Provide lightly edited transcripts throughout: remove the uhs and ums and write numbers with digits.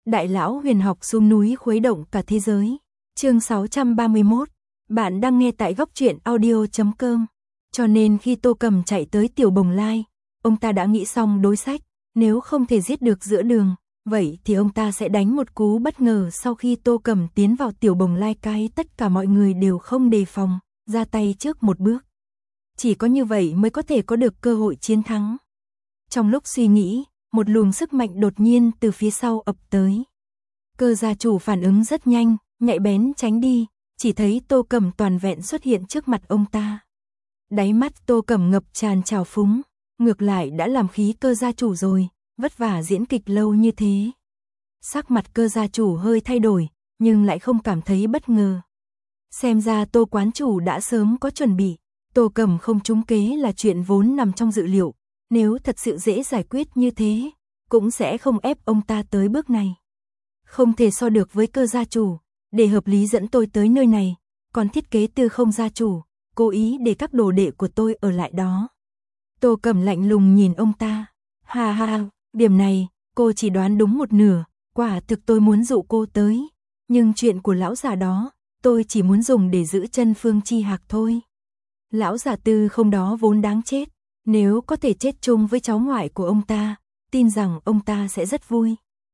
Đại lão huyền học xuống núi khuấy động cả thế giới. Chương 631. Bạn đang nghe tại góc truyện audio.com. Cho nên khi Tô Cầm chạy tới Tiểu Bồng Lai, ông ta đã nghĩ xong đối sách, nếu không thể giết được giữa đường, vậy thì ông ta sẽ đánh một cú bất ngờ sau khi Tô Cầm tiến vào Tiểu Bồng Lai, cái tất cả mọi người đều không đề phòng, ra tay trước một bước. Chỉ có như vậy mới có thể có được cơ hội chiến thắng. Trong lúc suy nghĩ, một luồng sức mạnh đột nhiên từ phía sau ập tới. Cơ gia chủ phản ứng rất nhanh, nhạy bén tránh đi, chỉ thấy Tô Cầm toàn vẹn xuất hiện trước mặt ông ta. Đáy mắt Tô Cầm ngập tràn trào phúng, ngược lại đã làm khí cơ gia chủ rồi, vất vả diễn kịch lâu như thế. Sắc mặt cơ gia chủ hơi thay đổi, nhưng lại không cảm thấy bất ngờ. Xem ra Tô quán chủ đã sớm có chuẩn bị, Tô Cầm không trúng kế là chuyện vốn nằm trong dự liệu, nếu thật sự dễ giải quyết như thế, cũng sẽ không ép ông ta tới bước này. Không thể so được với cơ gia chủ, để hợp lý dẫn tôi tới nơi này, còn thiết kế Tư Không gia chủ, cố ý để các đồ đệ của tôi ở lại đó. Tô Cầm lạnh lùng nhìn ông ta, ha ha, điểm này, cô chỉ đoán đúng một nửa, quả thực tôi muốn dụ cô tới, nhưng chuyện của lão già đó, tôi chỉ muốn dùng để giữ chân Phương Chi Hạc thôi. Lão già Tư Không đó vốn đáng chết, nếu có thể chết chung với cháu ngoại của ông ta, tin rằng ông ta sẽ rất vui.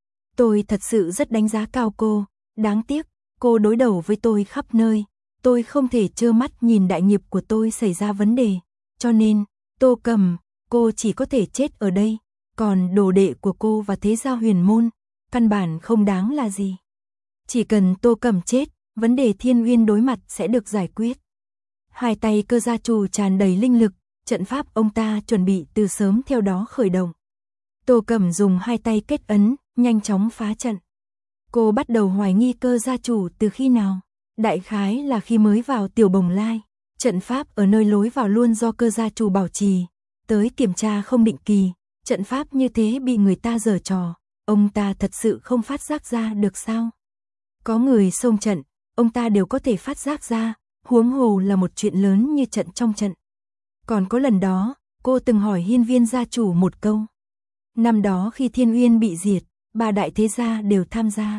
Tôi thật sự rất đánh giá cao cô, đáng tiếc, cô đối đầu với tôi khắp nơi, tôi không thể trơ mắt nhìn đại nghiệp của tôi xảy ra vấn đề, cho nên, Tô Cầm, cô chỉ có thể chết ở đây, còn đồ đệ của cô và thế gia huyền môn, căn bản không đáng là gì. Chỉ cần Tô Cầm chết, vấn đề Thiên Uyên đối mặt sẽ được giải quyết. Hai tay cơ gia chủ tràn đầy linh lực, trận pháp ông ta chuẩn bị từ sớm theo đó khởi động. Tô Cầm dùng hai tay kết ấn, nhanh chóng phá trận. Cô bắt đầu hoài nghi cơ gia chủ từ khi nào? Đại khái là khi mới vào Tiểu Bồng Lai, trận pháp ở nơi lối vào luôn do cơ gia chủ bảo trì, tới kiểm tra không định kỳ, trận pháp như thế bị người ta giở trò, ông ta thật sự không phát giác ra được sao? Có người xông trận, ông ta đều có thể phát giác ra, huống hồ là một chuyện lớn như trận trong trận. Còn có lần đó, cô từng hỏi Hiên Viên gia chủ một câu. Năm đó khi Thiên Uyên bị diệt, ba đại thế gia đều tham gia.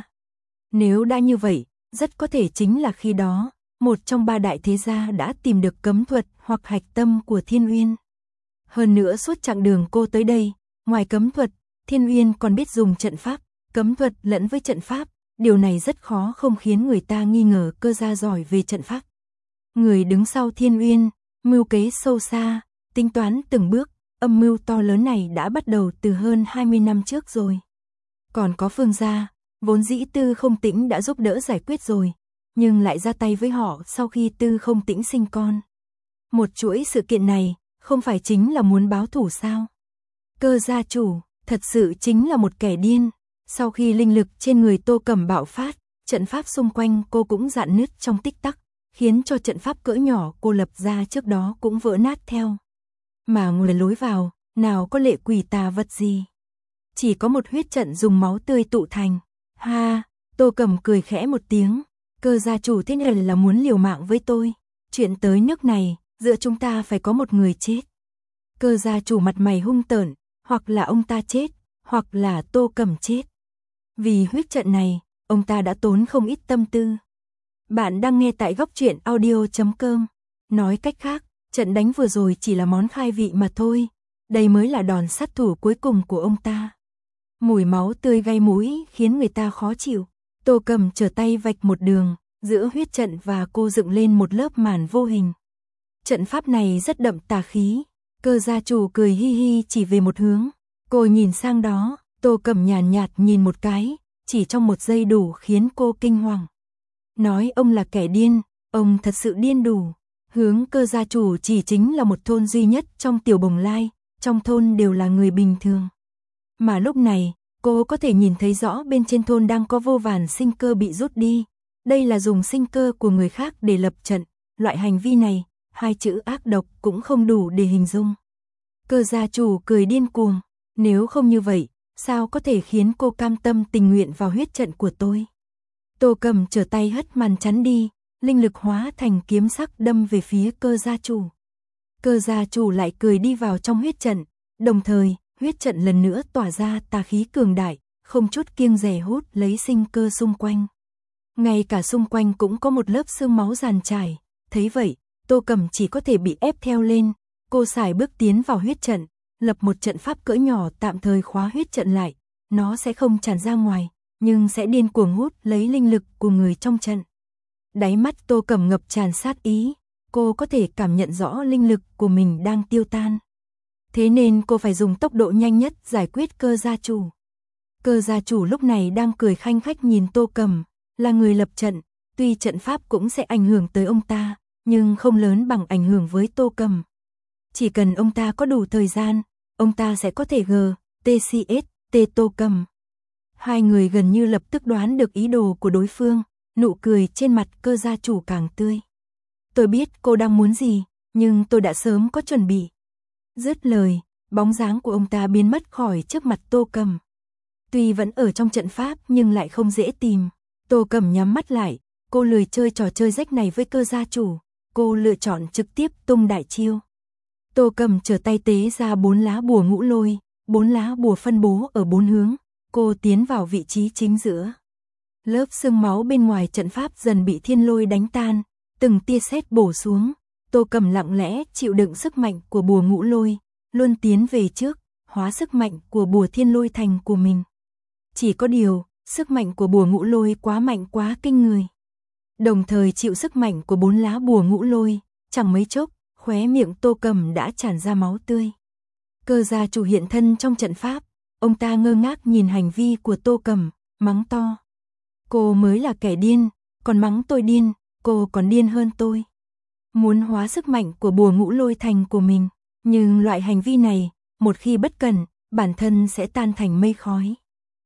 Nếu đã như vậy, rất có thể chính là khi đó, một trong ba đại thế gia đã tìm được cấm thuật hoặc hạch tâm của Thiên Uyên. Hơn nữa suốt chặng đường cô tới đây, ngoài cấm thuật, Thiên Uyên còn biết dùng trận pháp, cấm thuật lẫn với trận pháp, điều này rất khó không khiến người ta nghi ngờ cơ gia giỏi về trận pháp. Người đứng sau Thiên Uyên, mưu kế sâu xa, tính toán từng bước, âm mưu to lớn này đã bắt đầu từ hơn 20 năm trước rồi. Còn có Phương gia, vốn dĩ Tư Không Tĩnh đã giúp đỡ giải quyết rồi, nhưng lại ra tay với họ sau khi Tư Không Tĩnh sinh con. Một chuỗi sự kiện này, không phải chính là muốn báo thù sao? Cơ gia chủ, thật sự chính là một kẻ điên. Sau khi linh lực trên người Tô Cầm bạo phát, trận pháp xung quanh cô cũng rạn nứt trong tích tắc, khiến cho trận pháp cỡ nhỏ cô lập ra trước đó cũng vỡ nát theo. Mà ngoài lối vào, nào có lệ quỷ tà vật gì. Chỉ có một huyết trận dùng máu tươi tụ thành. Ha, Tô Cầm cười khẽ một tiếng, cơ gia chủ thế này là muốn liều mạng với tôi. Chuyện tới nước này, giữa chúng ta phải có một người chết. Cơ gia chủ mặt mày hung tợn, hoặc là ông ta chết, hoặc là Tô Cầm chết. Vì huyết trận này, ông ta đã tốn không ít tâm tư. Bạn đang nghe tại góc truyện audio.com. Nói cách khác, trận đánh vừa rồi chỉ là món khai vị mà thôi. Đây mới là đòn sát thủ cuối cùng của ông ta. Mùi máu tươi gây mũi khiến người ta khó chịu. Tô Cầm trở tay vạch một đường, giữa huyết trận và cô dựng lên một lớp màn vô hình. Trận pháp này rất đậm tà khí. Cơ gia chủ cười hi hi chỉ về một hướng. Cô nhìn sang đó, Tô Cầm nhàn nhạt nhìn một cái, chỉ trong một giây đủ khiến cô kinh hoàng. Nói ông là kẻ điên, ông thật sự điên đủ. Hướng cơ gia chủ chỉ chính là một thôn duy nhất trong Tiểu Bồng Lai, trong thôn đều là người bình thường. Mà lúc này, cô có thể nhìn thấy rõ bên trên thôn đang có vô vàn sinh cơ bị rút đi. Đây là dùng sinh cơ của người khác để lập trận, loại hành vi này, hai chữ ác độc cũng không đủ để hình dung. Cơ gia chủ cười điên cuồng, nếu không như vậy, sao có thể khiến cô cam tâm tình nguyện vào huyết trận của tôi? Tô Cầm trở tay hất màn chắn đi, linh lực hóa thành kiếm sắc đâm về phía cơ gia chủ. Cơ gia chủ lại cười đi vào trong huyết trận, đồng thời, huyết trận lần nữa tỏa ra tà khí cường đại, không chút kiêng dè hút lấy sinh cơ xung quanh. Ngay cả xung quanh cũng có một lớp xương máu dàn trải, thấy vậy, Tô Cẩm chỉ có thể bị ép theo lên, cô sải bước tiến vào huyết trận, lập một trận pháp cỡ nhỏ tạm thời khóa huyết trận lại, nó sẽ không tràn ra ngoài, nhưng sẽ điên cuồng hút lấy linh lực của người trong trận. Đáy mắt Tô Cẩm ngập tràn sát ý, cô có thể cảm nhận rõ linh lực của mình đang tiêu tan. Thế nên cô phải dùng tốc độ nhanh nhất giải quyết Cơ gia chủ. Cơ gia chủ lúc này đang cười khanh khách nhìn Tô Cẩm, là người lập trận, tuy trận pháp cũng sẽ ảnh hưởng tới ông ta, nhưng không lớn bằng ảnh hưởng với Tô Cẩm. Chỉ cần ông ta có đủ thời gian, ông ta sẽ có thể TCS Tô Cẩm. Hai người gần như lập tức đoán được ý đồ của đối phương, nụ cười trên mặt Cơ gia chủ càng tươi. Tôi biết cô đang muốn gì, nhưng tôi đã sớm có chuẩn bị. Dứt lời, bóng dáng của ông ta biến mất khỏi trước mặt Tô Cẩm. Tuy vẫn ở trong trận pháp nhưng lại không dễ tìm. Tô Cẩm nhắm mắt lại, cô lười chơi trò chơi rách này với Cơ gia chủ, cô lựa chọn trực tiếp tung đại chiêu. Tô Cẩm trở tay tế ra 4 lá bùa ngũ lôi, 4 lá bùa phân bố ở 4 hướng, cô tiến vào vị trí chính giữa. Lớp xương máu bên ngoài trận pháp dần bị thiên lôi đánh tan, từng tia sét bổ xuống, Tô Cẩm lặng lẽ chịu đựng sức mạnh của bùa ngũ lôi, luôn tiến về trước, hóa sức mạnh của bùa thiên lôi thành của mình. Chỉ có điều, sức mạnh của bùa ngũ lôi quá mạnh quá kinh người. Đồng thời chịu sức mạnh của 4 lá bùa ngũ lôi, chẳng mấy chốc, khóe miệng Tô Cẩm đã tràn ra máu tươi. Cơ gia chủ hiện thân trong trận pháp, ông ta ngơ ngác nhìn hành vi của Tô Cẩm, mắng to. Cô mới là kẻ điên, còn mắng tôi điên, cô còn điên hơn tôi. Muốn hóa sức mạnh của bùa ngũ lôi thành của mình, nhưng loại hành vi này, một khi bất cẩn, bản thân sẽ tan thành mây khói.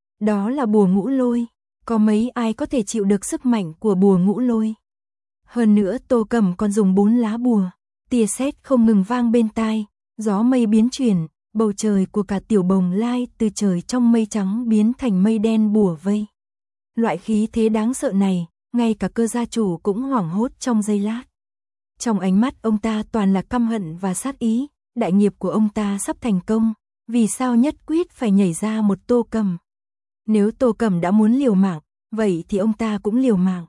Đó là bùa ngũ lôi, có mấy ai có thể chịu được sức mạnh của bùa ngũ lôi. Hơn nữa Tô Cẩm còn dùng 4 lá bùa, tia sét không ngừng vang bên tai, gió mây biến chuyển, bầu trời của cả tiểu bồng lai từ trời trong mây trắng biến thành mây đen bủa vây. Loại khí thế đáng sợ này, ngay cả Cơ gia chủ cũng hoảng hốt trong giây lát. Trong ánh mắt ông ta toàn là căm hận và sát ý, đại nghiệp của ông ta sắp thành công, vì sao nhất quyết phải nhảy ra một Tô Cẩm. Nếu Tô Cẩm đã muốn liều mạng, vậy thì ông ta cũng liều mạng.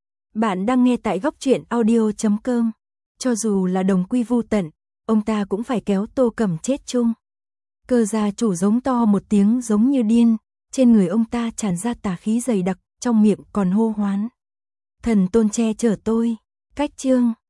Bạn đang nghe tại Góc Truyện Audio.com. Cho dù là đồng quy vu tận, ông ta cũng phải kéo Tô Cẩm chết chung. Cơ gia chủ giống to một tiếng giống như điên, trên người ông ta tràn ra tà khí dày đặc, trong miệng còn hô hoán. Thần tôn che chở tôi, cách chương.